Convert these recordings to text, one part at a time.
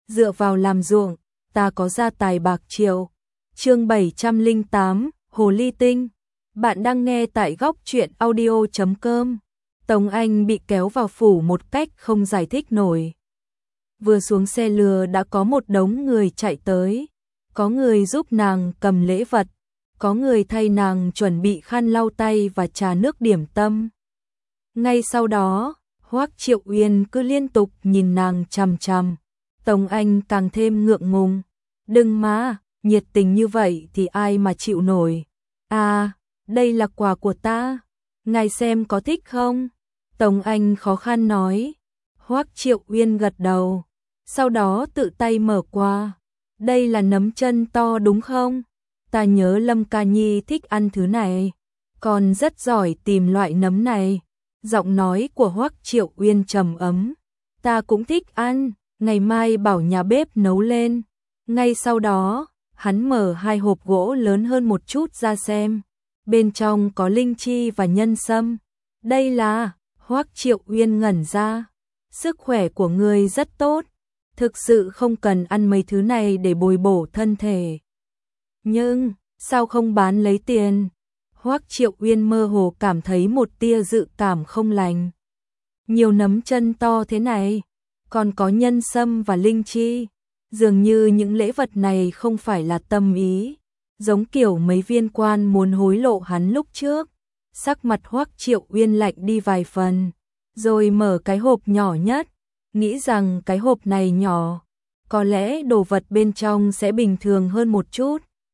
dựa vào làm ruộng, ta có gia tài bạc triệu. Chương 708, Hồ ly tinh. Bạn đang nghe tại góc truyện audio.com. Tống Anh bị kéo vào phủ một cách không giải thích nổi. Vừa xuống xe lừa đã có một đống người chạy tới. Có người giúp nàng cầm lễ vật, có người thay nàng chuẩn bị khăn lau tay và trà nước điểm tâm. Ngay sau đó, Hoắc Triệu Uyên cứ liên tục nhìn nàng chằm chằm. Tống Anh càng thêm ngượng ngùng. Đừng mà, nhiệt tình như vậy thì ai mà chịu nổi. À, đây là quà của ta. Ngài xem có thích không? Tống Anh khó khăn nói. Hoắc Triệu Uyên gật đầu. Sau đó tự tay mở qua. Đây là nấm chân to đúng không? Ta nhớ Lâm Ca Nhi thích ăn thứ này. Còn rất giỏi tìm loại nấm này. Giọng nói của Hoắc Triệu Uyên trầm ấm. Ta cũng thích ăn, ngày mai bảo nhà bếp nấu lên. Ngay sau đó, hắn mở hai hộp gỗ lớn hơn một chút ra xem. Bên trong có linh chi và nhân sâm. Đây là, Hoắc Triệu Uyên ngẩn ra. Sức khỏe của ngươi rất tốt. Thực sự không cần ăn mấy thứ này để bồi bổ thân thể. Nhưng, sao không bán lấy tiền? Hoắc Triệu Uyên mơ hồ cảm thấy một tia dự cảm không lành. Nhiều nấm chân to thế này, còn có nhân sâm và linh chi. Dường như những lễ vật này không phải là tâm ý, giống kiểu mấy viên quan muốn hối lộ hắn lúc trước. Sắc mặt Hoắc Triệu Uyên lạnh đi vài phần, rồi mở cái hộp nhỏ nhất, nghĩ rằng cái hộp này nhỏ, có lẽ đồ vật bên trong sẽ bình thường hơn một chút.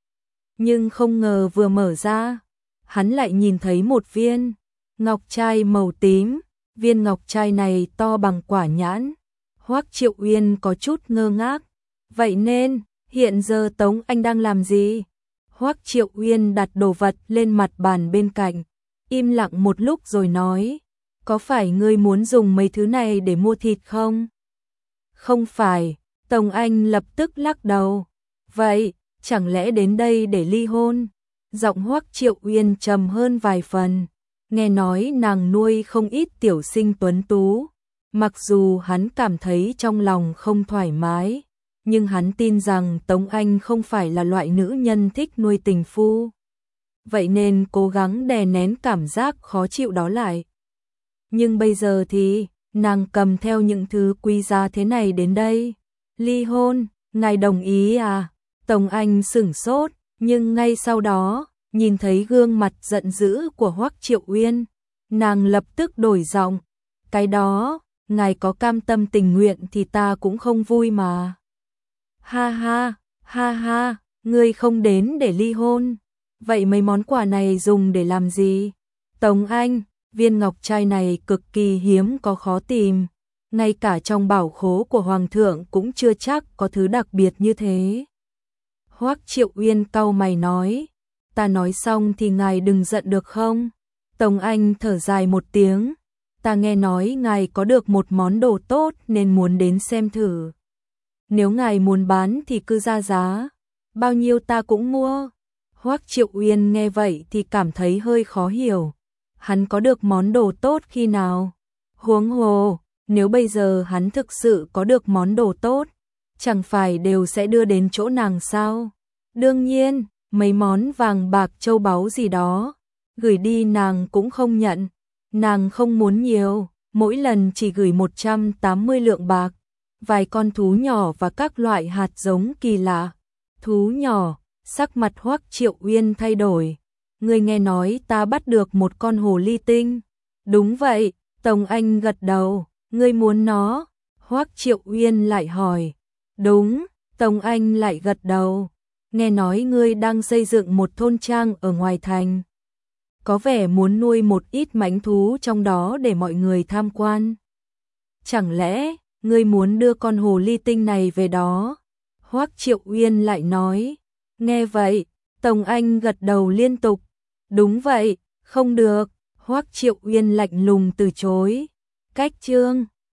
Nhưng không ngờ vừa mở ra, hắn lại nhìn thấy một viên ngọc trai màu tím. Viên ngọc trai này to bằng quả nhãn. Hoắc Triệu Uyên có chút ngơ ngác. Vậy nên, hiện giờ Tống Anh đang làm gì? Hoắc Triệu Uyên đặt đồ vật lên mặt bàn bên cạnh, im lặng một lúc rồi nói, có phải ngươi muốn dùng mấy thứ này để mua thịt không? Không phải, Tống Anh lập tức lắc đầu. Vậy, chẳng lẽ đến đây để ly hôn? Giọng Hoắc Triệu Uyên trầm hơn vài phần. Nghe nói nàng nuôi không ít tiểu sinh tuấn tú. Mặc dù hắn cảm thấy trong lòng không thoải mái, nhưng hắn tin rằng Tống Anh không phải là loại nữ nhân thích nuôi tình phu. Vậy nên cố gắng đè nén cảm giác khó chịu đó lại. Nhưng bây giờ thì, nàng cầm theo những thứ quý giá thế này đến đây. Ly hôn, ngài đồng ý à? Tống Anh sửng sốt, nhưng ngay sau đó, nhìn thấy gương mặt giận dữ của Hoắc Triệu Uyên, nàng lập tức đổi giọng. Cái đó, ngài có cam tâm tình nguyện thì ta cũng không vui mà. Ha ha, ngươi không đến để ly hôn. Vậy mấy món quà này dùng để làm gì? Tống Anh, viên ngọc trai này cực kỳ hiếm có khó tìm. Ngay cả trong bảo khố của Hoàng thượng cũng chưa chắc có thứ đặc biệt như thế. Hoắc Triệu Uyên cau mày nói. Ta nói xong thì ngài đừng giận được không? Tống Anh thở dài một tiếng. Ta nghe nói ngài có được một món đồ tốt nên muốn đến xem thử. Nếu ngài muốn bán thì cứ ra giá. Bao nhiêu ta cũng mua. Hoắc Triệu Uyên nghe vậy thì cảm thấy hơi khó hiểu. Hắn có được món đồ tốt khi nào? Huống hồ, nếu bây giờ hắn thực sự có được món đồ tốt, chẳng phải đều sẽ đưa đến chỗ nàng sao? Đương nhiên, mấy món vàng bạc châu báu gì đó, gửi đi nàng cũng không nhận. Nàng không muốn nhiều, mỗi lần chỉ gửi 180 lượng bạc, vài con thú nhỏ và các loại hạt giống kỳ lạ. Thú nhỏ, sắc mặt Hoắc Triệu Uyên thay đổi. Ngươi nghe nói ta bắt được một con hồ ly tinh. Đúng vậy, Tống Anh gật đầu. Ngươi muốn nó? Hoắc Triệu Uyên lại hỏi. Đúng, Tống Anh lại gật đầu. Nghe nói ngươi đang xây dựng một thôn trang ở ngoài thành. Có vẻ muốn nuôi một ít mãnh thú trong đó để mọi người tham quan. Chẳng lẽ, ngươi muốn đưa con hồ ly tinh này về đó? Hoắc Triệu Uyên lại nói. Nghe vậy, Tống Anh gật đầu liên tục. Đúng vậy, không được. Hoắc Triệu Uyên lạnh lùng từ chối. Cách chương